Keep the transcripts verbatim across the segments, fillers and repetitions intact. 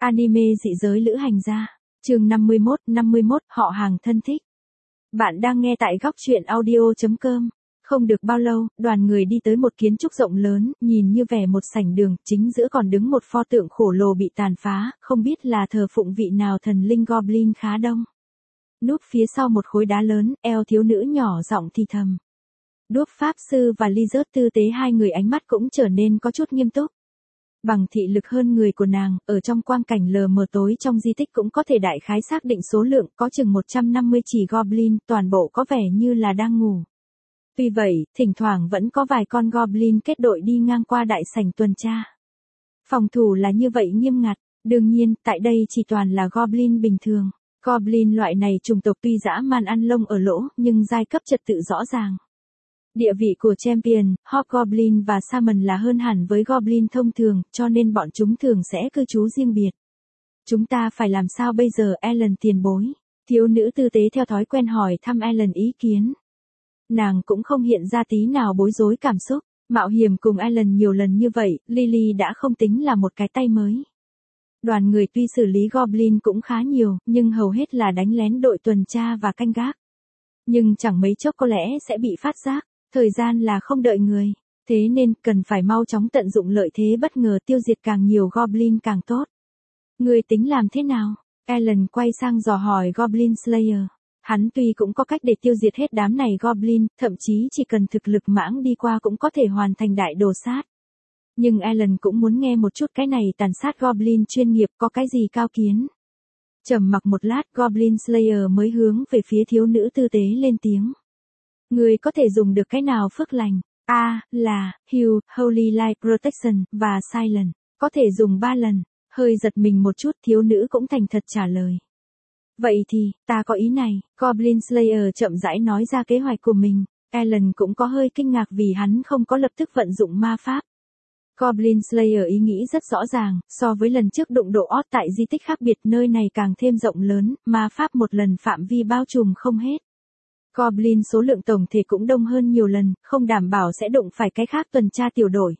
Anime dị giới lữ hành gia. Chương năm mươi mốt, năm mươi mốt, họ hàng thân thích. Bạn đang nghe tại góc truyện audio chấm com. Không được bao lâu, đoàn người đi tới một kiến trúc rộng lớn, nhìn như vẻ một sảnh đường, chính giữa còn đứng một pho tượng khổng lồ bị tàn phá, không biết là thờ phụng vị nào thần linh Goblin khá đông. Núp phía sau một khối đá lớn, eo thiếu nữ nhỏ giọng thì thầm. Đuốc pháp sư và Lizard tư tế hai người ánh mắt cũng trở nên có chút nghiêm túc. Bằng thị lực hơn người của nàng, ở trong quang cảnh lờ mờ tối trong di tích cũng có thể đại khái xác định số lượng, có chừng một trăm năm mươi chỉ Goblin, toàn bộ có vẻ như là đang ngủ. Tuy vậy, thỉnh thoảng vẫn có vài con Goblin kết đội đi ngang qua đại sảnh tuần tra. Phòng thủ là như vậy nghiêm ngặt, đương nhiên, tại đây chỉ toàn là Goblin bình thường. Goblin loại này chủng tộc tuy dã man ăn lông ở lỗ, nhưng giai cấp trật tự rõ ràng. Địa vị của Champion, Hobgoblin và Summon là hơn hẳn với Goblin thông thường, cho nên bọn chúng thường sẽ cư trú riêng biệt. Chúng ta phải làm sao bây giờ, Ellen tiền bối? Thiếu nữ tư tế theo thói quen hỏi thăm Ellen ý kiến. Nàng cũng không hiện ra tí nào bối rối cảm xúc, mạo hiểm cùng Ellen nhiều lần như vậy, Lily đã không tính là một cái tay mới. Đoàn người tuy xử lý Goblin cũng khá nhiều, nhưng hầu hết là đánh lén đội tuần tra và canh gác. Nhưng chẳng mấy chốc có lẽ sẽ bị phát giác. Thời gian là không đợi người, thế nên cần phải mau chóng tận dụng lợi thế bất ngờ tiêu diệt càng nhiều Goblin càng tốt. Người tính làm thế nào? Ellen quay sang dò hỏi Goblin Slayer. Hắn tuy cũng có cách để tiêu diệt hết đám này Goblin, thậm chí chỉ cần thực lực mãng đi qua cũng có thể hoàn thành đại đồ sát. Nhưng Ellen cũng muốn nghe một chút cái này tàn sát Goblin chuyên nghiệp có cái gì cao kiến. Trầm mặc một lát, Goblin Slayer mới hướng về phía thiếu nữ tư tế lên tiếng. Người có thể dùng được cái nào phước lành? A, à, là, Heal, Holy Light Protection, và Silent. Có thể dùng ba lần. Hơi giật mình một chút, thiếu nữ cũng thành thật trả lời. Vậy thì, ta có ý này. Goblin Slayer chậm rãi nói ra kế hoạch của mình. Ellen cũng có hơi kinh ngạc vì hắn không có lập tức vận dụng ma pháp. Goblin Slayer ý nghĩ rất rõ ràng, so với lần trước đụng độ ót tại di tích khác biệt nơi này càng thêm rộng lớn, ma pháp một lần phạm vi bao trùm không hết. Goblin số lượng tổng thể cũng đông hơn nhiều lần, không đảm bảo sẽ đụng phải cái khác tuần tra tiểu đội.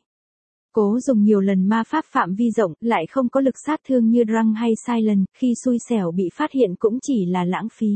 Cố dùng nhiều lần ma pháp phạm vi rộng, lại không có lực sát thương như Drunk hay Silent, khi xui xẻo bị phát hiện cũng chỉ là lãng phí.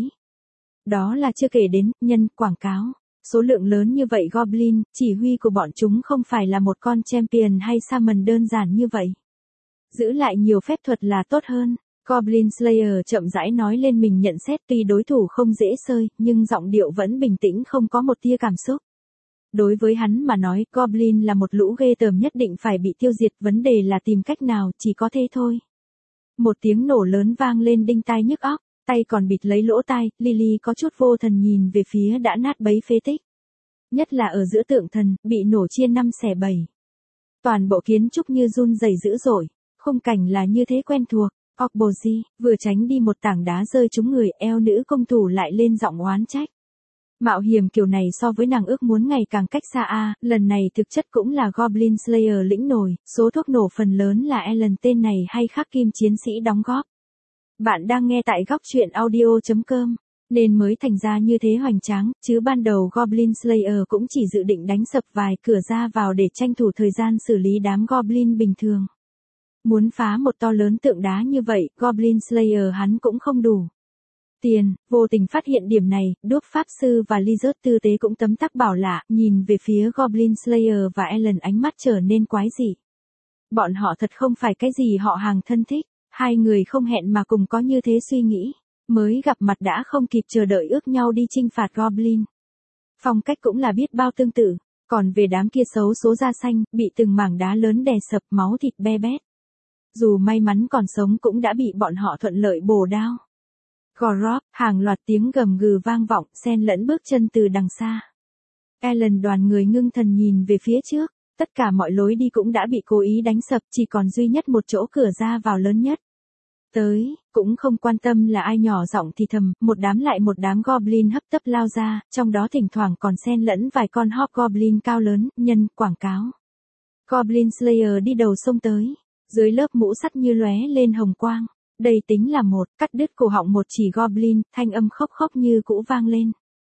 Đó là chưa kể đến, nhân, quảng cáo. Số lượng lớn như vậy Goblin, chỉ huy của bọn chúng không phải là một con Champion hay Summon đơn giản như vậy. Giữ lại nhiều phép thuật là tốt hơn. Goblin Slayer chậm rãi nói lên mình nhận xét tuy đối thủ không dễ sơi, nhưng giọng điệu vẫn bình tĩnh không có một tia cảm xúc. Đối với hắn mà nói, Goblin là một lũ ghê tởm nhất định phải bị tiêu diệt, vấn đề là tìm cách nào, chỉ có thế thôi. Một tiếng nổ lớn vang lên đinh tai nhức óc, tay còn bịt lấy lỗ tai, Lily có chút vô thần nhìn về phía đã nát bấy phế tích. Nhất là ở giữa tượng thần, bị nổ chia năm xẻ bảy. Toàn bộ kiến trúc như run rẩy dữ dội, khung cảnh là như thế quen thuộc. Ogboji, vừa tránh đi một tảng đá rơi trúng người, eo nữ công thủ lại lên giọng oán trách. Mạo hiểm kiểu này so với nàng ước muốn ngày càng cách xa a, lần này thực chất cũng là Goblin Slayer lĩnh nổi, số thuốc nổ phần lớn là Ellen tên này hay khắc kim chiến sĩ đóng góp. Bạn đang nghe tại góc truyện audio chấm com, nên mới thành ra như thế hoành tráng, chứ ban đầu Goblin Slayer cũng chỉ dự định đánh sập vài cửa ra vào để tranh thủ thời gian xử lý đám Goblin bình thường. Muốn phá một to lớn tượng đá như vậy, Goblin Slayer hắn cũng không đủ tiền, vô tình phát hiện điểm này, đuốc pháp sư và Lizard tư tế cũng tấm tắc bảo lạ, nhìn về phía Goblin Slayer và Ellen ánh mắt trở nên quái dị. Bọn họ thật không phải cái gì họ hàng thân thích, hai người không hẹn mà cùng có như thế suy nghĩ, mới gặp mặt đã không kịp chờ đợi ước nhau đi chinh phạt Goblin. Phong cách cũng là biết bao tương tự, còn về đám kia xấu số da xanh, bị từng mảng đá lớn đè sập máu thịt be bét. Dù may mắn còn sống cũng đã bị bọn họ thuận lợi bổ đao. Gorop, hàng loạt tiếng gầm gừ vang vọng, xen lẫn bước chân từ đằng xa. Ellen đoàn người ngưng thần nhìn về phía trước, tất cả mọi lối đi cũng đã bị cố ý đánh sập, chỉ còn duy nhất một chỗ cửa ra vào lớn nhất. Tới, cũng không quan tâm là ai nhỏ giọng thì thầm, một đám lại một đám Goblin hấp tấp lao ra, trong đó thỉnh thoảng còn xen lẫn vài con Hobgoblin cao lớn, nhân, quảng cáo. Goblin Slayer đi đầu sông tới. Dưới lớp mũ sắt như lóe lên hồng quang, đây tính là một, cắt đứt cổ họng một chỉ Goblin, thanh âm khóc khóc như cũ vang lên.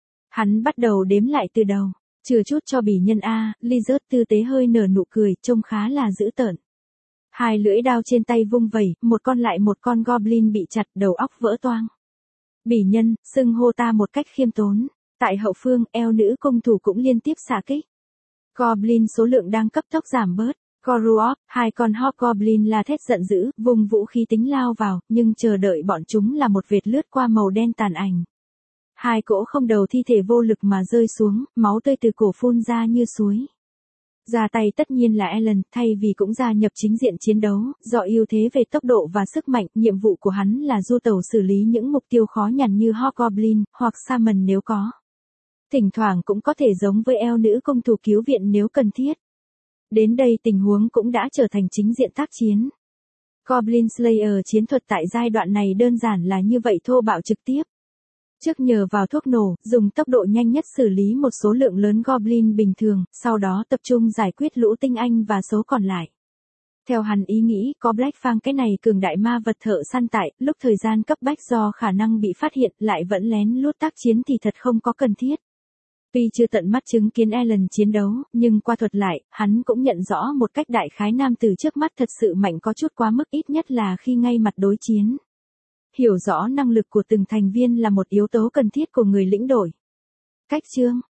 Hắn bắt đầu đếm lại từ đầu, chừa chút cho bỉ nhân a, Lizard tư tế hơi nở nụ cười, trông khá là dữ tợn. Hai lưỡi đao trên tay vung vẩy, một con lại một con Goblin bị chặt, đầu óc vỡ toang. Bỉ nhân, xưng hô ta một cách khiêm tốn. Tại hậu phương, eo nữ công thủ cũng liên tiếp xạ kích. Goblin số lượng đang cấp tốc giảm bớt. Goruok, hai con Hobgoblin la thét giận dữ, vùng vũ khí tính lao vào, nhưng chờ đợi bọn chúng là một vệt lướt qua màu đen tàn ảnh. Hai cỗ không đầu thi thể vô lực mà rơi xuống, máu tươi từ cổ phun ra như suối. Ra tay tất nhiên là Alan, thay vì cũng gia nhập chính diện chiến đấu, do ưu thế về tốc độ và sức mạnh, nhiệm vụ của hắn là du tẩu xử lý những mục tiêu khó nhằn như Hobgoblin, hoặc Summon nếu có. Thỉnh thoảng cũng có thể giống với eo nữ công thủ cứu viện nếu cần thiết. Đến đây tình huống cũng đã trở thành chính diện tác chiến. Goblin Slayer chiến thuật tại giai đoạn này đơn giản là như vậy, thô bạo trực tiếp. Trước nhờ vào thuốc nổ, dùng tốc độ nhanh nhất xử lý một số lượng lớn Goblin bình thường, sau đó tập trung giải quyết lũ tinh anh và số còn lại. Theo hắn ý nghĩ, có Black Fang cái này cường đại ma vật thợ săn tại, lúc thời gian cấp bách do khả năng bị phát hiện lại vẫn lén lút tác chiến thì thật không có cần thiết. Tuy chưa tận mắt chứng kiến Alan chiến đấu, nhưng qua thuật lại, hắn cũng nhận rõ một cách đại khái nam tử trước mắt thật sự mạnh có chút quá mức, ít nhất là khi ngay mặt đối chiến. Hiểu rõ năng lực của từng thành viên là một yếu tố cần thiết của người lĩnh đội. Cách chương